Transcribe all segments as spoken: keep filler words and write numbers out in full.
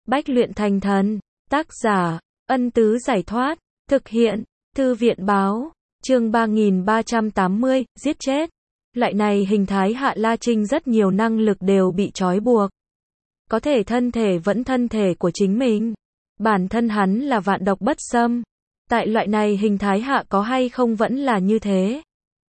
Bách luyện thành thần. Tác giả, Ân Tứ Giải Thoát. Thực hiện, Thư viện Báo. Chương ba nghìn ba trăm tám mươi, giết chết. Loại này hình thái hạ La Trinh rất nhiều năng lực đều bị trói buộc. Có thể thân thể vẫn thân thể của chính mình. Bản thân hắn là vạn độc bất xâm. Tại loại này hình thái hạ có hay không vẫn là như thế.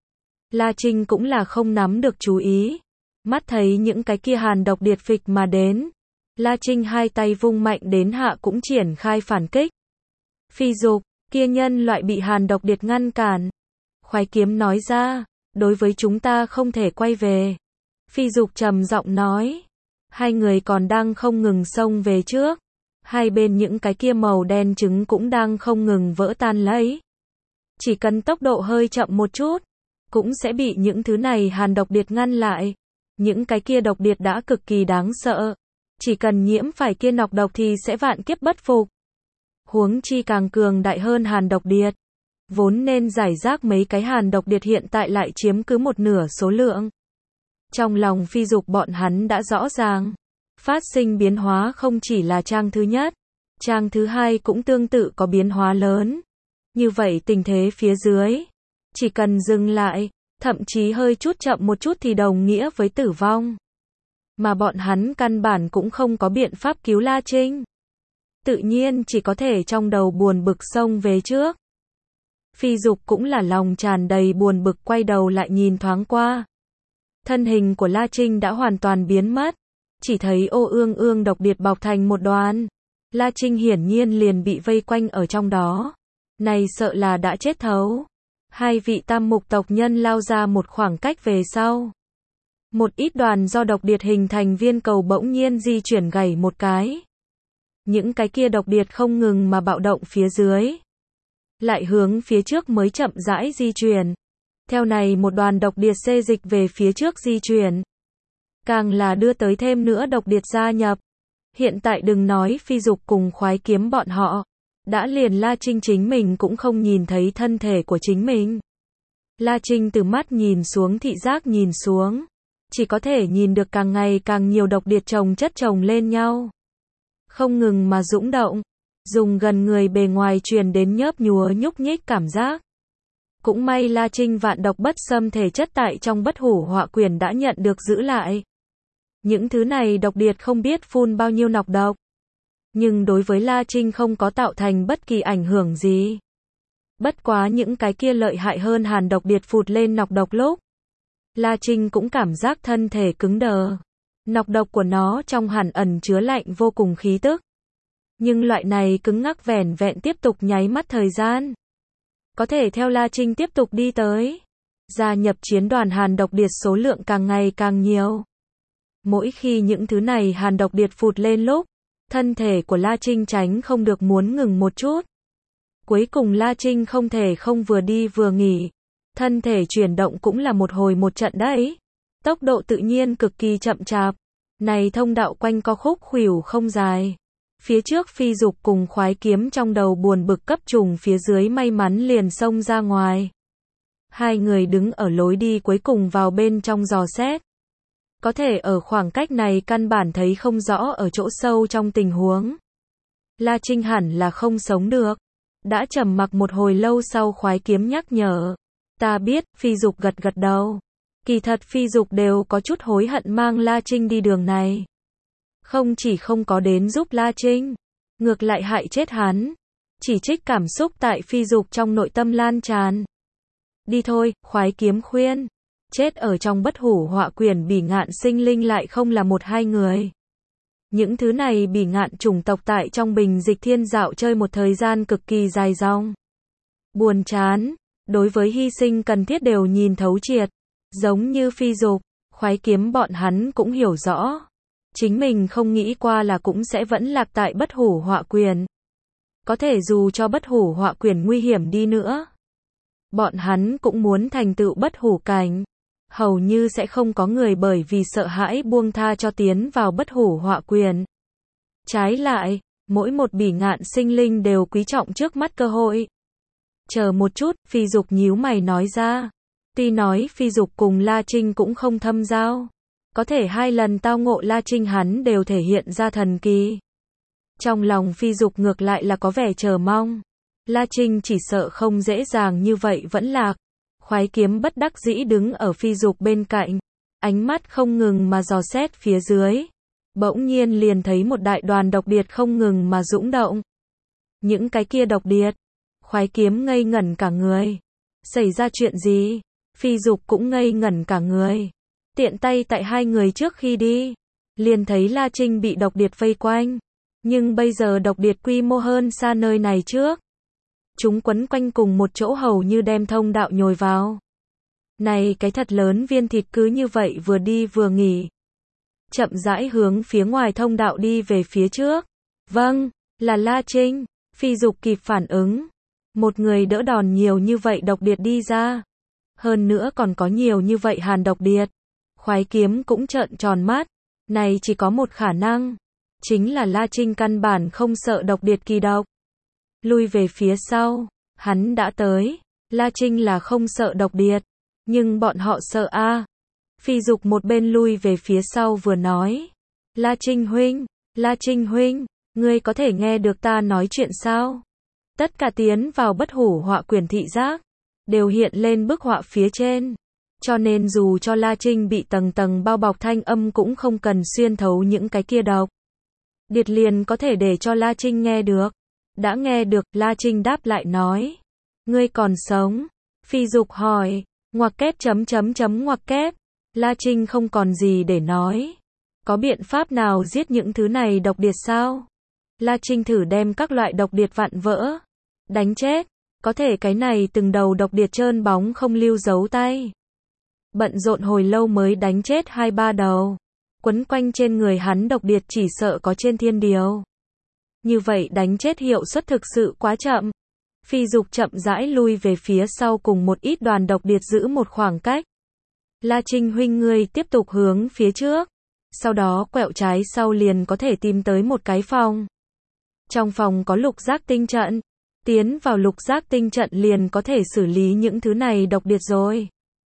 La Trinh cũng là không nắm được chú ý. Mắt thấy những cái kia hàn độc điệt phịch mà đến. La Trinh hai tay vung mạnh đến hạ cũng triển khai phản kích. Phi dục, kia nhân loại bị hàn độc điệt ngăn cản. Khoái kiếm nói ra, đối với chúng ta không thể quay về. Phi dục trầm giọng nói. Hai người còn đang không ngừng xông về trước. Hai bên những cái kia màu đen trứng cũng đang không ngừng vỡ tan lấy. Chỉ cần tốc độ hơi chậm một chút, cũng sẽ bị những thứ này hàn độc điệt ngăn lại. Những cái kia độc điệt đã cực kỳ đáng sợ. Chỉ cần nhiễm phải kia nọc độc thì sẽ vạn kiếp bất phục. Huống chi càng cường đại hơn hàn độc điệt. Vốn nên giải rác mấy cái hàn độc điệt hiện tại lại chiếm cứ một nửa số lượng. Trong lòng phi dục bọn hắn đã rõ ràng. Phát sinh biến hóa không chỉ là trang thứ nhất. Trang thứ hai cũng tương tự có biến hóa lớn. Như vậy tình thế phía dưới. Chỉ cần dừng lại, thậm chí hơi chút chậm một chút thì đồng nghĩa với tử vong. Mà bọn hắn căn bản cũng không có biện pháp cứu La Trinh. Tự nhiên chỉ có thể trong đầu buồn bực xông về trước. Phi dục cũng là lòng tràn đầy buồn bực quay đầu lại nhìn thoáng qua. Thân hình của La Trinh đã hoàn toàn biến mất. Chỉ thấy ô ương ương độc điệt bọc thành một đoàn. La Trinh hiển nhiên liền bị vây quanh ở trong đó. Này sợ là đã chết thấu. Hai vị tam mục tộc nhân lao ra một khoảng cách về sau. Một ít đoàn do độc điệt hình thành viên cầu bỗng nhiên di chuyển gảy một cái. Những cái kia độc điệt không ngừng mà bạo động phía dưới. Lại hướng phía trước mới chậm rãi di chuyển. Theo này một đoàn độc điệt xê dịch về phía trước di chuyển. Càng là đưa tới thêm nữa độc điệt gia nhập. Hiện tại đừng nói phi dục cùng khoái kiếm bọn họ. Đã liền La Trinh chính mình cũng không nhìn thấy thân thể của chính mình. La Trinh từ mắt nhìn xuống thị giác nhìn xuống. Chỉ có thể nhìn được càng ngày càng nhiều độc điệt chồng chất chồng lên nhau. Không ngừng mà dũng động. Dùng gần người bề ngoài truyền đến nhớp nhúa nhúc nhích cảm giác. Cũng may La Trinh vạn độc bất xâm thể chất tại trong bất hủ họa quyền đã nhận được giữ lại. Những thứ này độc điệt không biết phun bao nhiêu nọc độc. Nhưng đối với La Trinh không có tạo thành bất kỳ ảnh hưởng gì. Bất quá những cái kia lợi hại hơn hàn độc điệt phụt lên nọc độc lúc. La Trinh cũng cảm giác thân thể cứng đờ. Nọc độc của nó trong hẳn ẩn chứa lạnh vô cùng khí tức. Nhưng loại này cứng ngắc vẻn vẹn tiếp tục nháy mắt thời gian. Có thể theo La Trinh tiếp tục đi tới. Gia nhập chiến đoàn hàn độc điệt số lượng càng ngày càng nhiều. Mỗi khi những thứ này hàn độc điệt phụt lên lúc. Thân thể của La Trinh tránh không được muốn ngừng một chút. Cuối cùng La Trinh không thể không vừa đi vừa nghỉ. Thân thể chuyển động cũng là một hồi một trận đấy. Tốc độ tự nhiên cực kỳ chậm chạp. Này thông đạo quanh co khúc khuỷu không dài. Phía trước phi dục cùng khoái kiếm trong đầu buồn bực cấp trùng phía dưới may mắn liền xông ra ngoài. Hai người đứng ở lối đi cuối cùng vào bên trong dò xét. Có thể ở khoảng cách này căn bản thấy không rõ ở chỗ sâu trong tình huống. La Trinh hẳn là không sống được. Đã trầm mặc một hồi lâu sau khoái kiếm nhắc nhở. Ta biết, phi dục gật gật đầu. Kỳ thật phi dục đều có chút hối hận mang La Trinh đi đường này. Không chỉ không có đến giúp La Trinh, ngược lại hại chết hắn. Chỉ trích cảm xúc tại phi dục trong nội tâm lan tràn. Đi thôi, khoái kiếm khuyên. Chết ở trong bất hủ họa quyền bỉ ngạn sinh linh lại không là một hai người. Những thứ này bỉ ngạn chủng tộc tại trong bình dịch thiên dạo chơi một thời gian cực kỳ dài dòng. Buồn chán, đối với hy sinh cần thiết đều nhìn thấu triệt. Giống như phi dục, khoái kiếm bọn hắn cũng hiểu rõ. Chính mình không nghĩ qua là cũng sẽ vẫn lạc tại bất hủ họa quyền. Có thể dù cho bất hủ họa quyền nguy hiểm đi nữa. Bọn hắn cũng muốn thành tựu bất hủ cảnh. Hầu như sẽ không có người bởi vì sợ hãi buông tha cho tiến vào bất hủ họa quyền. Trái lại, mỗi một bỉ ngạn sinh linh đều quý trọng trước mắt cơ hội. Chờ một chút, phi dục nhíu mày nói ra. Tuy nói phi dục cùng La Trinh cũng không thâm giao. Có thể hai lần tao ngộ La Trinh hắn đều thể hiện ra thần kỳ. Trong lòng Phi Dục ngược lại là có vẻ chờ mong. La Trinh chỉ sợ không dễ dàng như vậy vẫn lạc. Khoái kiếm bất đắc dĩ đứng ở Phi Dục bên cạnh, ánh mắt không ngừng mà dò xét phía dưới. Bỗng nhiên liền thấy một đại đoàn độc điệt không ngừng mà dũng động. Những cái kia độc điệt, khoái kiếm ngây ngẩn cả người. Xảy ra chuyện gì? Phi Dục cũng ngây ngẩn cả người. Tiện tay tại hai người trước khi đi, liền thấy La Trinh bị độc điệt vây quanh. Nhưng bây giờ độc điệt quy mô hơn xa nơi này trước. Chúng quấn quanh cùng một chỗ hầu như đem thông đạo nhồi vào. Này cái thật lớn viên thịt cứ như vậy vừa đi vừa nghỉ. Chậm rãi hướng phía ngoài thông đạo đi về phía trước. Vâng, là La Trinh. Phi Dục kịp phản ứng. Một người đỡ đòn nhiều như vậy độc điệt đi ra. Hơn nữa còn có nhiều như vậy hàn độc điệt. Khoái kiếm cũng trợn tròn mắt. Này chỉ có một khả năng. Chính là La Trinh căn bản không sợ độc điệt kỳ độc. Lui về phía sau. Hắn đã tới. La Trinh là không sợ độc điệt. Nhưng bọn họ sợ a. À. Phi Dục một bên lui về phía sau vừa nói. La Trinh huynh. La Trinh huynh. Ngươi có thể nghe được ta nói chuyện sao? Tất cả tiến vào bất hủ họa quyển thị giác. Đều hiện lên bức họa phía trên. Cho nên dù cho La Trinh bị tầng tầng bao bọc thanh âm cũng không cần xuyên thấu những cái kia độc điệt liền có thể để cho La Trinh nghe được. Đã nghe được, La Trinh đáp lại nói. Ngươi còn sống? Phi Dục hỏi. Ngoặc kép chấm chấm chấm ngoặc kép. La Trinh không còn gì để nói. Có biện pháp nào giết những thứ này độc điệt sao? La Trinh thử đem các loại độc điệt vặn vỡ. Đánh chết. Có thể cái này từng đầu độc điệt trơn bóng không lưu dấu tay. Bận rộn hồi lâu mới đánh chết hai ba đầu. Quấn quanh trên người hắn độc điệt chỉ sợ có trên thiên điều. Như vậy đánh chết hiệu suất thực sự quá chậm. Phi Dục chậm rãi lui về phía sau cùng một ít đoàn độc điệt giữ một khoảng cách. La Trinh huynh ngươi tiếp tục hướng phía trước. Sau đó quẹo trái sau liền có thể tìm tới một cái phòng. Trong phòng có lục giác tinh trận. Tiến vào lục giác tinh trận liền có thể xử lý những thứ này độc điệt rồi.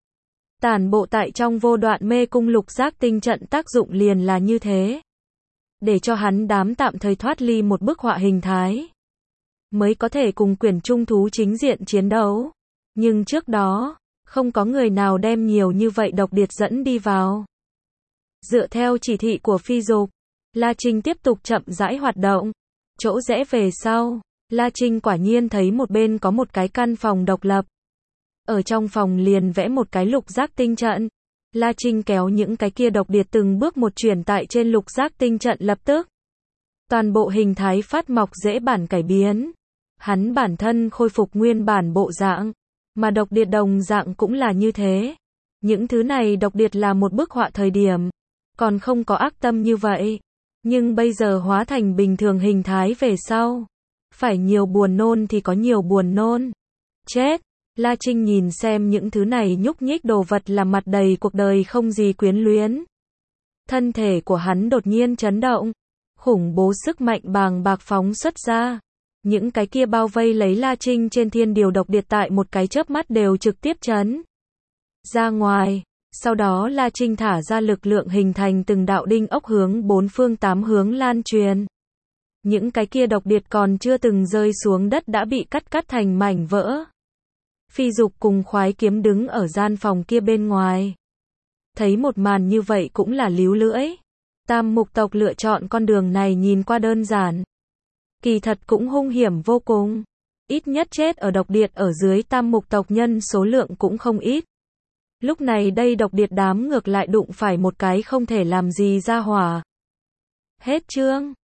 Tản bộ tại trong vô đoạn mê cung lục giác tinh trận tác dụng liền là như thế. Để cho hắn đám tạm thời thoát ly một bức họa hình thái. Mới có thể cùng quyển trung thú chính diện chiến đấu. Nhưng trước đó, không có người nào đem nhiều như vậy độc điệt dẫn đi vào. Dựa theo chỉ thị của Phi Dục, La Trinh tiếp tục chậm rãi hoạt động. Chỗ rẽ về sau, La Trinh quả nhiên thấy một bên có một cái căn phòng độc lập. Ở trong phòng liền vẽ một cái lục giác tinh trận. La Trinh kéo những cái kia độc điệt từng bước một chuyển tại trên lục giác tinh trận lập tức. Toàn bộ hình thái phát mọc dễ bản cải biến. Hắn bản thân khôi phục nguyên bản bộ dạng. Mà độc điệt đồng dạng cũng là như thế. Những thứ này độc điệt là một bức họa thời điểm. Còn không có ác tâm như vậy. Nhưng bây giờ hóa thành bình thường hình thái về sau. Phải nhiều buồn nôn thì có nhiều buồn nôn. Chết! La Trinh nhìn xem những thứ này nhúc nhích đồ vật là mặt đầy cuộc đời không gì quyến luyến. Thân thể của hắn đột nhiên chấn động. Khủng bố sức mạnh bàng bạc phóng xuất ra. Những cái kia bao vây lấy La Trinh trên thiên điều độc điệt tại một cái chớp mắt đều trực tiếp chấn ra ngoài. Sau đó La Trinh thả ra lực lượng hình thành từng đạo đinh ốc hướng bốn phương tám hướng lan truyền. Những cái kia độc điệt còn chưa từng rơi xuống đất đã bị cắt cắt thành mảnh vỡ. Phi Dục cùng khoái kiếm đứng ở gian phòng kia bên ngoài. Thấy một màn như vậy cũng là líu lưỡi. Tam mục tộc lựa chọn con đường này nhìn qua đơn giản. Kỳ thật cũng hung hiểm vô cùng. Ít nhất chết ở độc điệt ở dưới tam mục tộc nhân số lượng cũng không ít. Lúc này đây độc điệt đám ngược lại đụng phải một cái không thể làm gì ra hỏa. Hết chương.